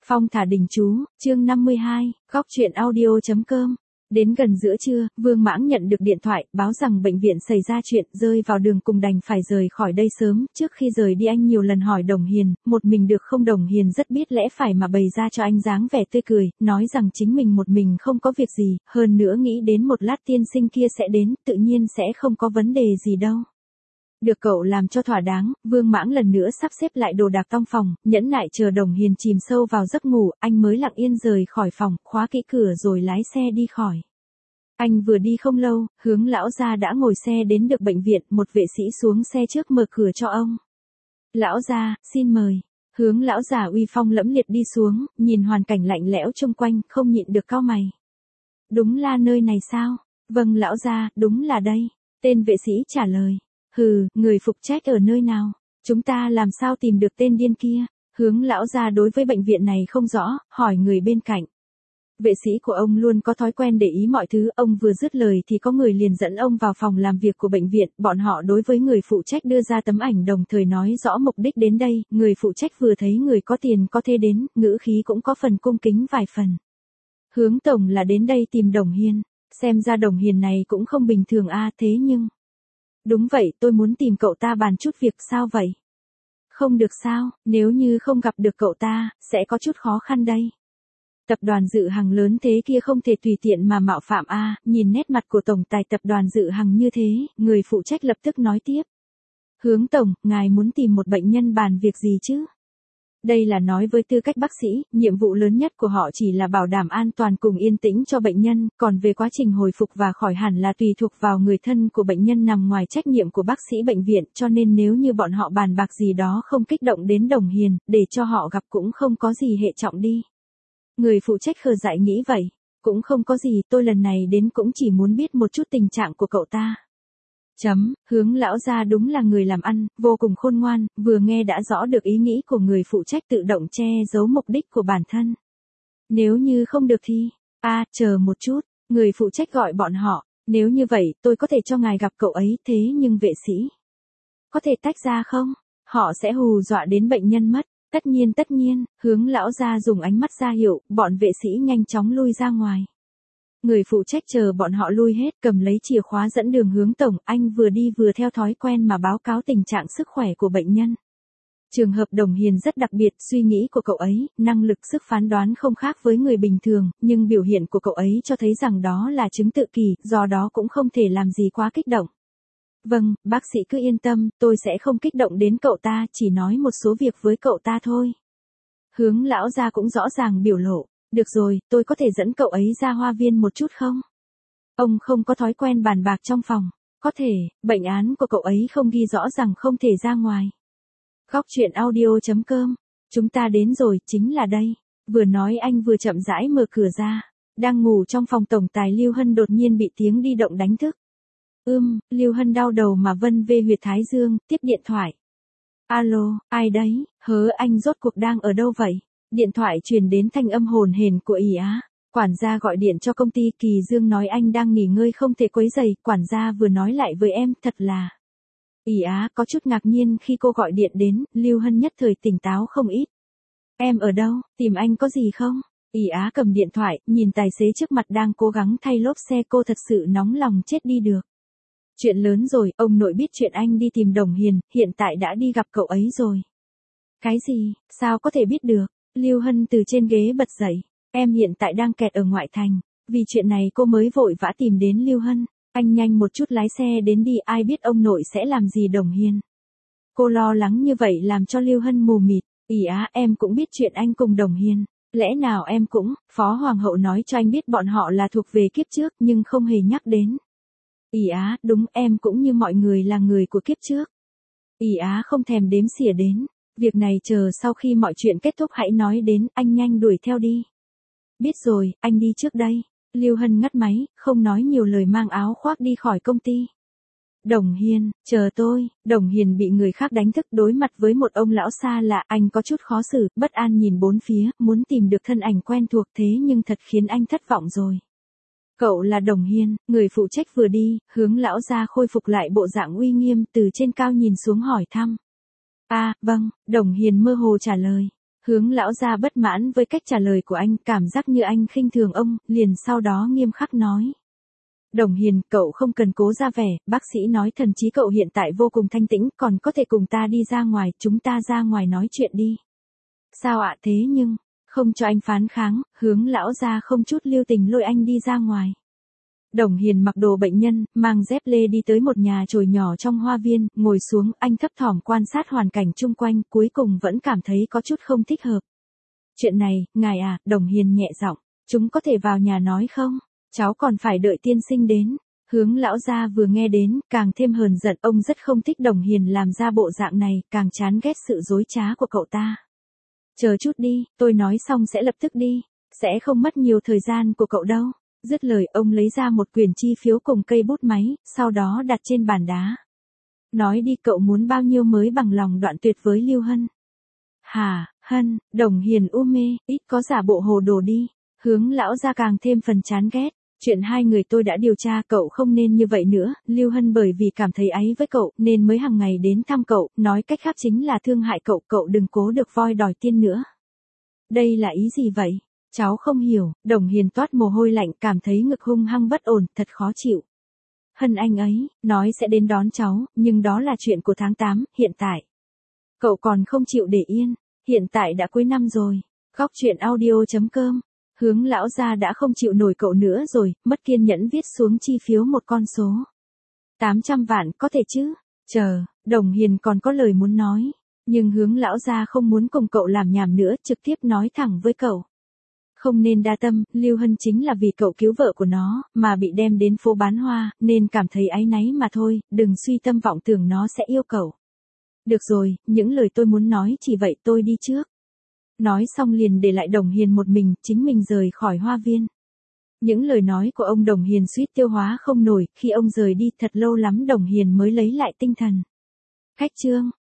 Phong thả đình chú, chương 52, góc truyện audio.com. Đến gần giữa trưa, Vương Mãng nhận được điện thoại, báo rằng bệnh viện xảy ra chuyện, rơi vào đường cùng đành phải rời khỏi đây sớm. Trước khi rời đi anh nhiều lần hỏi Đồng Hiền, một mình được không? Đồng Hiền rất biết lẽ phải mà bày ra cho anh dáng vẻ tươi cười, nói rằng chính mình một mình không có việc gì, hơn nữa nghĩ đến một lát tiên sinh kia sẽ đến, tự nhiên sẽ không có vấn đề gì đâu. Được cậu làm cho thỏa đáng, Vương Mãng lần nữa sắp xếp lại đồ đạc trong phòng, nhẫn nại chờ Đồng Hiền chìm sâu vào giấc ngủ, anh mới lặng yên rời khỏi phòng, khóa kỹ cửa rồi lái xe đi khỏi. Anh vừa đi không lâu, Hướng lão gia đã ngồi xe đến được bệnh viện, một vệ sĩ xuống xe trước mở cửa cho ông. Lão gia, xin mời. Hướng lão già uy phong lẫm liệt đi xuống, nhìn hoàn cảnh lạnh lẽo xung quanh, không nhịn được cau mày. Đúng là nơi này sao? Vâng lão gia, đúng là đây. Tên vệ sĩ trả lời. Hừ, người phụ trách ở nơi nào? Chúng ta làm sao tìm được tên điên kia? Hướng lão gia đối với bệnh viện này không rõ, hỏi người bên cạnh. Vệ sĩ của ông luôn có thói quen để ý mọi thứ, ông vừa dứt lời thì có người liền dẫn ông vào phòng làm việc của bệnh viện, bọn họ đối với người phụ trách đưa ra tấm ảnh đồng thời nói rõ mục đích đến đây, người phụ trách vừa thấy người có tiền có thể đến, ngữ khí cũng có phần cung kính vài phần. Hướng tổng là đến đây tìm Đồng Hiền, xem ra Đồng Hiền này cũng không bình thường thế nhưng... Đúng vậy, tôi muốn tìm cậu ta bàn chút việc. Sao vậy? Không được sao, nếu như không gặp được cậu ta, sẽ có chút khó khăn đây. Tập đoàn Dự Hằng lớn thế kia không thể tùy tiện mà mạo phạm nhìn nét mặt của tổng tài tập đoàn Dự Hằng như thế, người phụ trách lập tức nói tiếp. Hướng tổng, ngài muốn tìm một bệnh nhân bàn việc gì chứ? Đây là nói với tư cách bác sĩ, nhiệm vụ lớn nhất của họ chỉ là bảo đảm an toàn cùng yên tĩnh cho bệnh nhân, còn về quá trình hồi phục và khỏi hẳn là tùy thuộc vào người thân của bệnh nhân, nằm ngoài trách nhiệm của bác sĩ bệnh viện, cho nên nếu như bọn họ bàn bạc gì đó không kích động đến Đồng Hiền, để cho họ gặp cũng không có gì hệ trọng đi. Người phụ trách khờ dại nghĩ vậy, cũng không có gì, tôi lần này đến cũng chỉ muốn biết một chút tình trạng của cậu ta. Hướng lão gia đúng là người làm ăn, vô cùng khôn ngoan, vừa nghe đã rõ được ý nghĩ của người phụ trách, tự động che giấu mục đích của bản thân. Nếu như không được thì, chờ một chút, người phụ trách gọi bọn họ, nếu như vậy tôi có thể cho ngài gặp cậu ấy, thế nhưng vệ sĩ, có thể tách ra không? Họ sẽ hù dọa đến bệnh nhân mất. Tất nhiên, Hướng lão gia dùng ánh mắt ra hiệu, bọn vệ sĩ nhanh chóng lui ra ngoài. Người phụ trách chờ bọn họ lui hết, cầm lấy chìa khóa dẫn đường. Hướng tổng, anh vừa đi vừa theo thói quen mà báo cáo tình trạng sức khỏe của bệnh nhân. Trường hợp Đồng Hiền rất đặc biệt, suy nghĩ của cậu ấy, năng lực sức phán đoán không khác với người bình thường, nhưng biểu hiện của cậu ấy cho thấy rằng đó là chứng tự kỷ, do đó cũng không thể làm gì quá kích động. Vâng, bác sĩ cứ yên tâm, tôi sẽ không kích động đến cậu ta, chỉ nói một số việc với cậu ta thôi. Hướng lão gia cũng rõ ràng biểu lộ. Được rồi, tôi có thể dẫn cậu ấy ra hoa viên một chút không? Ông không có thói quen bàn bạc trong phòng. Có thể, bệnh án của cậu ấy không ghi rõ rằng không thể ra ngoài. Góc truyện audio.com. Chúng ta đến rồi, chính là đây. Vừa nói anh vừa chậm rãi mở cửa ra. Đang ngủ trong phòng tổng tài Lưu Hân đột nhiên bị tiếng đi động đánh thức. Lưu Hân đau đầu mà vân về huyệt thái dương, tiếp điện thoại. Alo, ai đấy? Anh rốt cuộc đang ở đâu vậy? Điện thoại truyền đến thanh âm hồn hển của ỷ Á. Quản gia gọi điện cho công ty, Kỳ Dương nói anh đang nghỉ ngơi không thể quấy rầy, quản gia vừa nói lại với em, thật là. ỷ Á có chút ngạc nhiên khi cô gọi điện đến, Lưu Hân nhất thời tỉnh táo không ít. Em ở đâu, tìm anh có gì không? ỷ Á cầm điện thoại, nhìn tài xế trước mặt đang cố gắng thay lốp xe, cô thật sự nóng lòng chết đi được. Chuyện lớn rồi, ông nội biết chuyện anh đi tìm Đồng Hiền, hiện tại đã đi gặp cậu ấy rồi. Cái gì, sao có thể biết được? Lưu Hân từ trên ghế bật dậy. Em hiện tại đang kẹt ở ngoại thành. Vì chuyện này cô mới vội vã tìm đến Lưu Hân. Anh nhanh một chút lái xe đến đi, ai biết ông nội sẽ làm gì Đồng Hiền. Cô lo lắng như vậy làm cho Lưu Hân mù mịt. ỷ Á, em cũng biết chuyện anh cùng Đồng Hiền. Lẽ nào em cũng, Phó Hoàng hậu nói cho anh biết bọn họ là thuộc về kiếp trước nhưng không hề nhắc đến. ỷ Á, đúng, em cũng như mọi người là người của kiếp trước. ỷ Á không thèm đếm xỉa đến. Việc này chờ sau khi mọi chuyện kết thúc hãy nói đến, anh nhanh đuổi theo đi. Biết rồi, anh đi trước đây. Lưu Hân ngắt máy, không nói nhiều lời mang áo khoác đi khỏi công ty. Đồng Hiền, chờ tôi. Đồng Hiền bị người khác đánh thức, đối mặt với một ông lão xa lạ, anh có chút khó xử, bất an nhìn bốn phía, muốn tìm được thân ảnh quen thuộc, thế nhưng thật khiến anh thất vọng rồi. Cậu là Đồng Hiền, người phụ trách vừa đi, Hướng lão gia khôi phục lại bộ dạng uy nghiêm, từ trên cao nhìn xuống hỏi thăm. Vâng, Đồng Hiền mơ hồ trả lời. Hướng lão gia bất mãn với cách trả lời của anh, cảm giác như anh khinh thường ông, liền sau đó nghiêm khắc nói. Đồng Hiền, cậu không cần cố ra vẻ, bác sĩ nói thần trí cậu hiện tại vô cùng thanh tĩnh, còn có thể cùng ta đi ra ngoài, chúng ta ra ngoài nói chuyện đi. Sao ạ thế nhưng, không cho anh phán kháng, Hướng lão gia không chút lưu tình lôi anh đi ra ngoài. Đồng Hiền mặc đồ bệnh nhân, mang dép lê đi tới một nhà chòi nhỏ trong hoa viên, ngồi xuống, anh thấp thỏm quan sát hoàn cảnh chung quanh, cuối cùng vẫn cảm thấy có chút không thích hợp. Chuyện này, ngài à, Đồng Hiền nhẹ giọng, chúng có thể vào nhà nói không? Cháu còn phải đợi tiên sinh đến. Hướng lão gia vừa nghe đến, càng thêm hờn giận, ông rất không thích Đồng Hiền làm ra bộ dạng này, càng chán ghét sự dối trá của cậu ta. Chờ chút đi, tôi nói xong sẽ lập tức đi, sẽ không mất nhiều thời gian của cậu đâu. Dứt lời, ông lấy ra một quyển chi phiếu cùng cây bút máy, sau đó đặt trên bàn đá. Nói đi, cậu muốn bao nhiêu mới bằng lòng đoạn tuyệt với Lưu Hân? Hả, Hân, Đồng Hiền u mê, ít có giả bộ hồ đồ đi. Hướng lão gia càng thêm phần chán ghét. Chuyện hai người tôi đã điều tra, cậu không nên như vậy nữa. Lưu Hân bởi vì cảm thấy áy với cậu nên mới hàng ngày đến thăm cậu, nói cách khác chính là thương hại cậu, cậu đừng cố được voi đòi tiên nữa. Đây là ý gì vậy? Cháu không hiểu. Đồng Hiền toát mồ hôi lạnh, cảm thấy ngực hung hăng bất ổn, thật khó chịu. Hân anh ấy, nói sẽ đến đón cháu, nhưng đó là chuyện của tháng 8, hiện tại. Cậu còn không chịu để yên, hiện tại đã cuối năm rồi. Góc truyện audio.com. Hướng lão gia đã không chịu nổi cậu nữa rồi, mất kiên nhẫn viết xuống chi phiếu một con số. 800 vạn có thể chứ? Chờ, Đồng Hiền còn có lời muốn nói. Nhưng Hướng lão gia không muốn cùng cậu làm nhảm nữa, trực tiếp nói thẳng với cậu. Không nên đa tâm, Lưu Hân chính là vì cậu cứu vợ của nó, mà bị đem đến phố bán hoa, nên cảm thấy áy náy mà thôi, đừng suy tâm vọng tưởng nó sẽ yêu cậu. Được rồi, những lời tôi muốn nói chỉ vậy, tôi đi trước. Nói xong liền để lại Đồng Hiền một mình, chính mình rời khỏi hoa viên. Những lời nói của ông Đồng Hiền suýt tiêu hóa không nổi, khi ông rời đi thật lâu lắm Đồng Hiền mới lấy lại tinh thần. Khách trương,